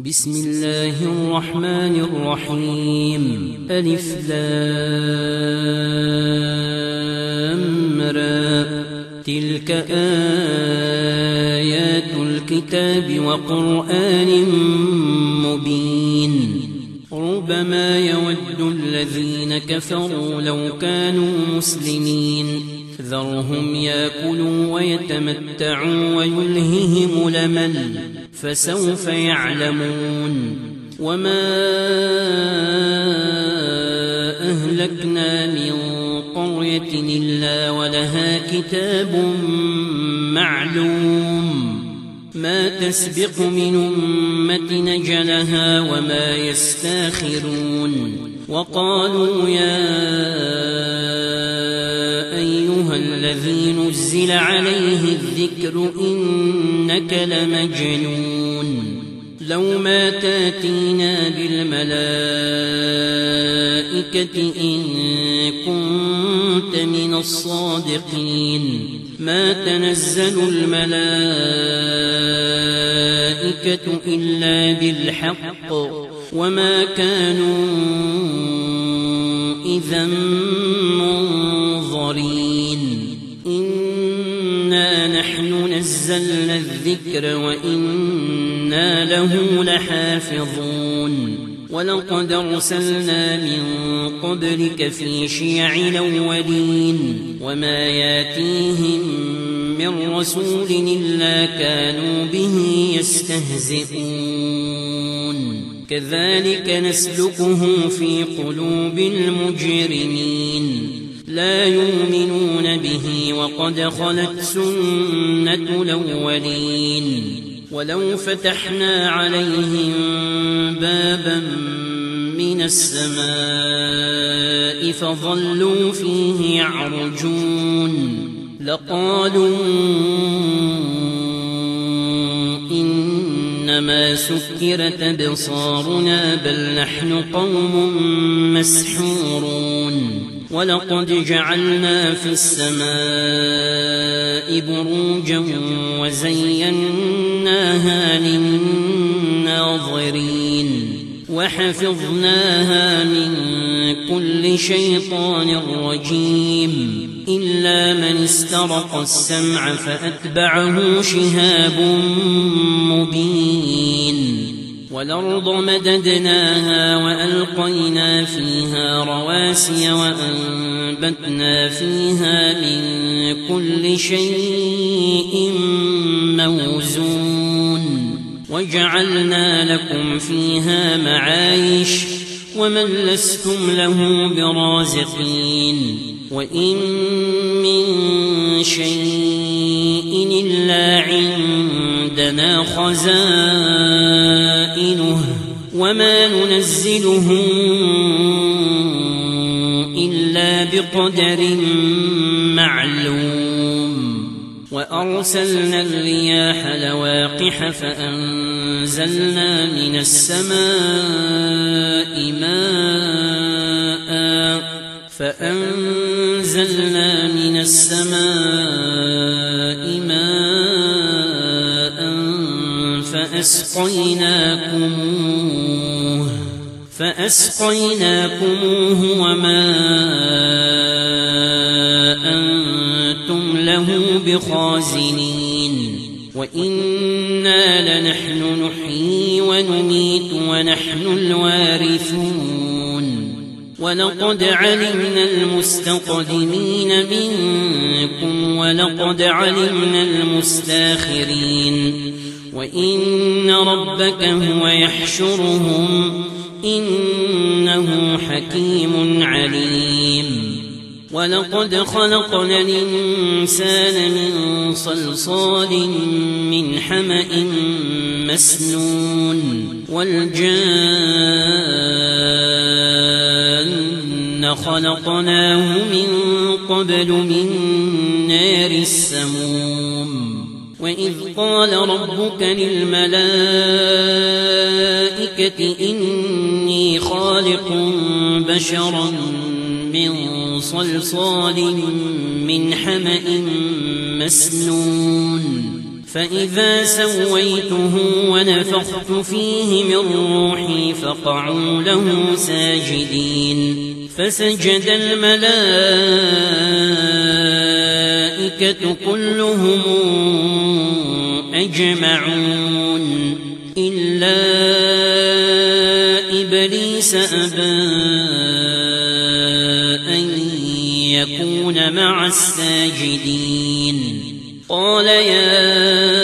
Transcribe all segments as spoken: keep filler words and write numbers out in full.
بسم الله الرحمن الرحيم. ألف لام را. تلك آيات الكتاب وقرآن مبين. ربما يود الذين كفروا لو كانوا مسلمين ذرهم يأكلوا ويتمتعوا ويلههم الأمل فسوف يعلمون. وما أهلكنا من قرية إلا ولها كتاب معلوم ما تسبق من أمة أجلها وما يستاخرون. وقالوا يا أيها الذي نزل عليه الذكر إنك لمجنون لو ما تاتينا بالملائكة إن كنت من الصادقين. ما تنزل الملائكة إلا بالحق وما كانوا إذا منظرين. إنا نحن نزلنا الذكر وإنا له لحافظون. ولقد أرسلنا من قبلك في شيع الأولين وما ياتيهم من رسول إلا كانوا به يستهزئون. كذلك نسلكه في قلوب المجرمين لا يؤمنون به وقد خلت سنة الأولين. ولو فتحنا عليهم بابا من السماء فظلوا فيه يعرجون لقالوا إنما سكرت أبصارنا بل نحن قوم مسحورون. ولقد جعلنا في السماء بروجا وزيناها للناظرين وحفظناها من كل شيطان رجيم إلا من استرق السمع فأتبعه شهاب مبين. والأرض مددناها وألقينا فيها رواسي وأنبتنا فيها من كل شيء موزون وجعلنا لكم فيها معايش ومن لستم له برازقين. وإن من شيء إلا عندنا خزائنه وما ننزله إلا بقدر معلوم. وأرسلنا الرياح لواقح فأنزلنا من السماء ماء فأنزلنا من السماء ماء فأسقيناكموه فأسقيناكموه وما أنتم له بخازنين. وإنا لنحن نحيي ونميت ونحن الوارثون. ولقد علمنا المستقدمين منكم ولقد علمنا المستاخرين. وإن ربك هو يحشرهم إنه حكيم عليم. ولقد خلقنا الإنسان من صلصال من حمأ مسنون والجان خلقناه من قبل من نار السموم. وإذ قال ربك للملائكة إني خالق بشرا من صلصال من حمأ مسنون فإذا سويته ونفخت فيه من روحي فقعوا له ساجدين فسجد الملائكة كلهم أجمعون إلا إبليس أبى أن يكون مع الساجدين قال يا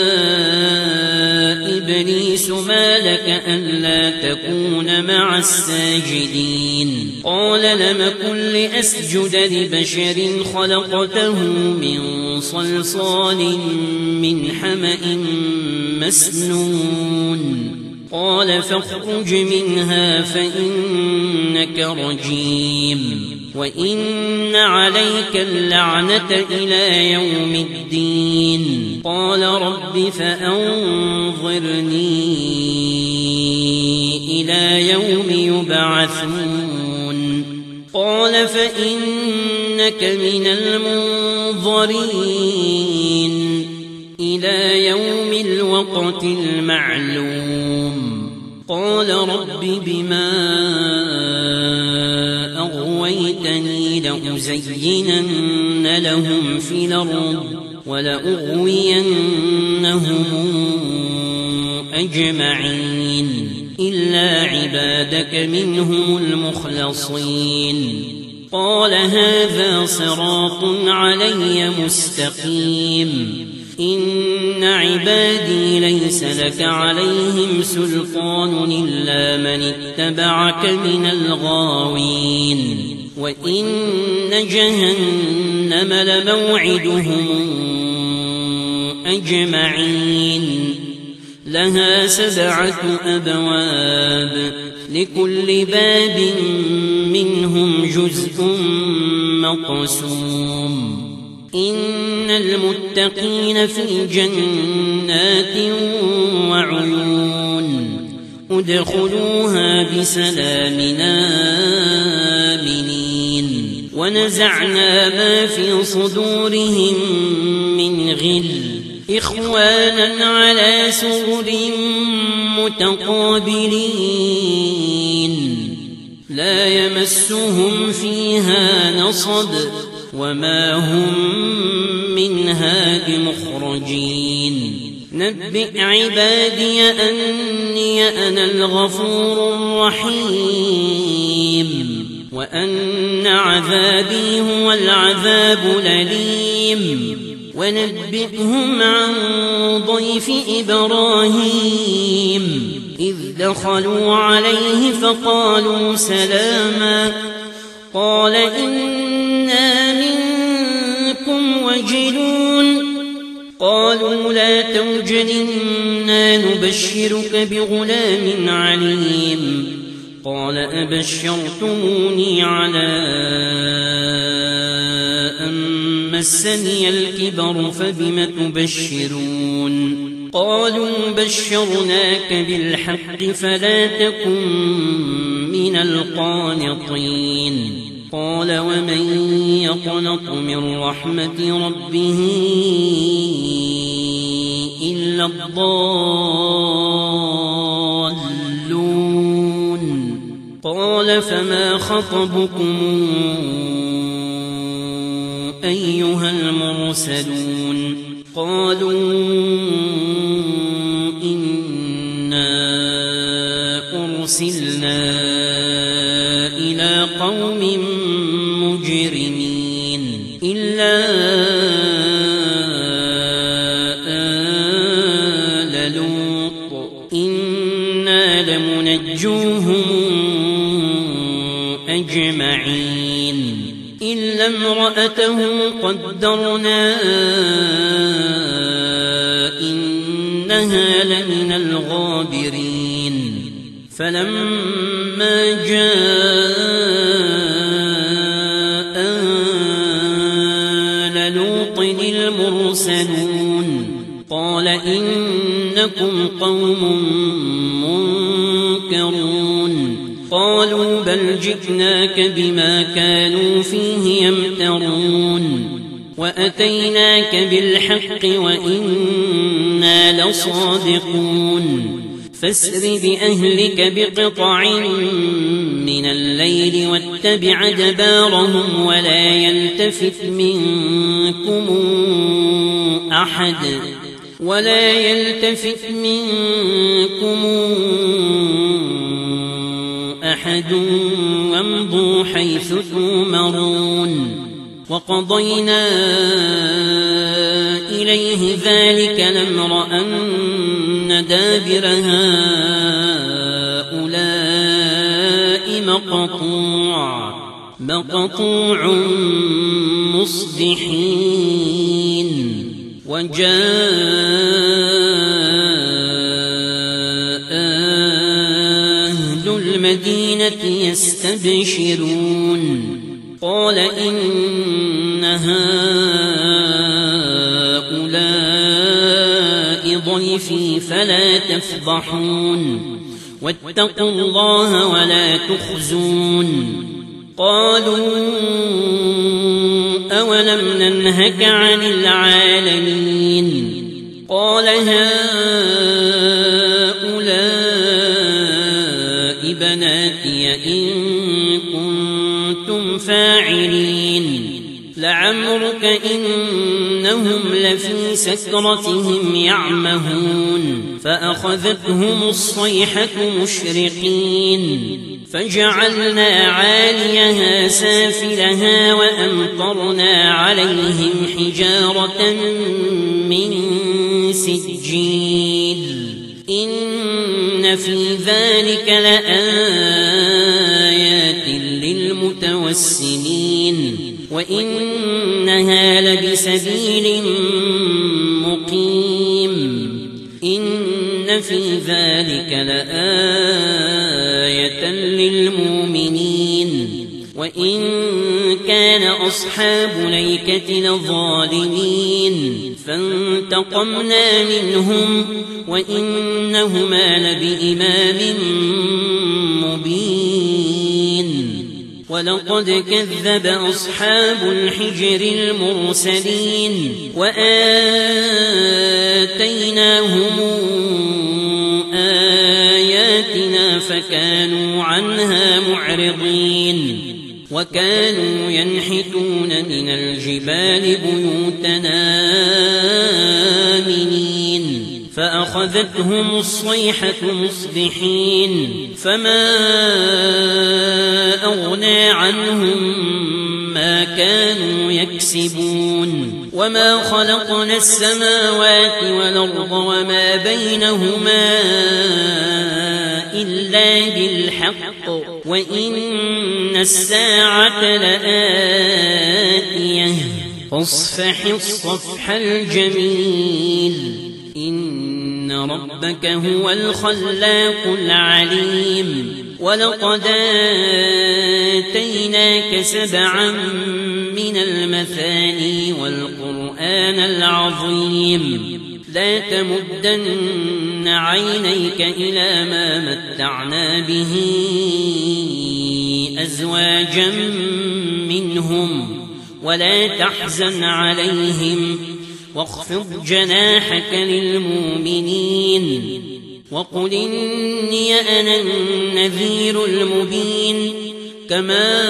إبليس ما لك ألا تكون مع الساجدين قال لم أكن لأسجد لبشر خلقته من صلصال من حمأ مسنون قال فاخرج منها فإنك رجيم وإن عليك اللعنة إلى يوم الدين قال رب فأنظرني إلى يوم يبعثون قال فإنك من المنظرين إلى يوم الوقت المعلوم قال رب بما أغويتني لأزينن لهم في الأرض ولأغوينهم أجمعين إلا عبادك منهم المخلصين قال هذا صراط علي مستقيم إن عبادي ليس لك عليهم سلطان إلا من اتبعك من الغاوين وإن جهنم لموعدهم أجمعين لها سبعة أبواب لكل باب منهم جزء مقسوم إن المتقين في جنات وعيون ادخلوها بسلام آمنين ونزعنا ما في صدورهم من غل إخوانا على سرر متقابلين لا يمسهم فيها نصب وما هم منها بمخرجين نبئ عبادي أني أنا الغفور الرحيم وأن عذابي هو العذاب الأليم ونبئهم عن ضيف إبراهيم إذ دخلوا عليه فقالوا سلاما قال إنا منكم وجلون قالوا لا توجل إنا نبشرك بغلام عليم قال أبشرتموني على أن مسني الكبر فبم تبشرون قالوا بشرناك بالحق فلا تكن من القانطين قال ومن يقنط من رحمة ربه إلا الضالون قال فما خطبكم أيها المرسلون قالوا إنا أرسلنا إلى قوم مجرمين إلا آل لوط إنا لمنجوهم أجمعين إلا امرأته قدرنا إنها لمن الغابرين فلما جاء آل لوط المرسلون قال إنكم قوم منكرون قالوا بل جئناك بما كانوا فيه يمترون وأتيناك بالحق وإنا لصادقون فاسر بأهلك بقطع من الليل واتبع دبارهم ولا يلتفت منكم أحد ولا يلتفت منكم أحد وامضوا حيث تؤمرون وقضينا إليه ذلك الأمر أن دابر هؤلاء مقطوع مقطوع مصبحين وجاء أهل المدينة يستبشرون قال إن هؤلاء ضيفي فلا تفضحون واتقوا الله ولا تخزون قالوا أولم ننهك عن العالمين قال هؤلاء بناتي إن كنتم فاعلين لعمرك إنهم لفي سكرتهم يعمهون فأخذتهم الصيحة مشرقين فجعلنا عاليها سافلها وأمطرنا عليهم حجارة من سجيل إن في ذلك لآيات للمتوسمين وإنها لبسبيل مقيم إن في ذلك لآية للمؤمنين وإن كان أصحاب ليكة لظالمين فانتقمنا منهم وإنهما لبإمام مبين ولقد كذب أصحاب الحجر المرسلين وآتيناهم آياتنا فكانوا عنها معرضين وكانوا ينحتون من الجبال بيوتنا آمنين فأخذتهم الصيحة مصبحين فما أغنى عنهم ما كانوا يكسبون وما خلقنا السماوات والأرض وما بينهما إلا بالحق وإن الساعة لآتية فاصفح الصفح الجميل إن ربك هو الخلاق العليم ولقد آتيناك سبعا من المثاني والقرآن العظيم لا تمدن عينيك إلى ما متعنا به أزواجا منهم ولا تحزن عليهم واخفض جناحك للمؤمنين وقل إني أنا النذير المبين كما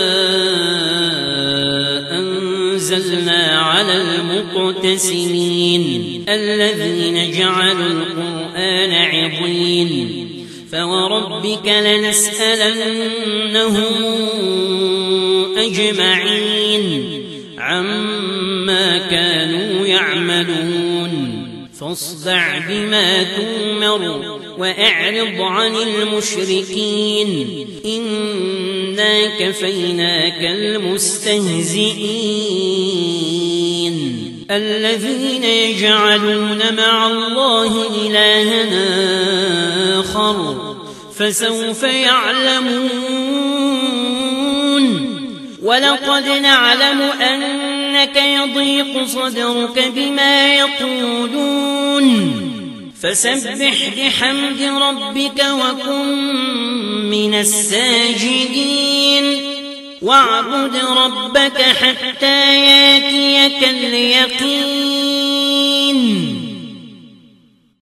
أنزلنا على المقتسمين الذين جعلوا القرآن عضين فوربك لنسألنهم أجمعين عما كانوا يعملون فاصدع بما تؤمر وأعرض عن المشركين إنا كفيناك المستهزئين الذين يجعلون مع الله إلها آخر فسوف يعلمون ولقد نعلم أنك يضيق صدرك بما يقولون فسبح بحمد ربك وكن من الساجدين واعبد ربك حتى ياتيك اليقين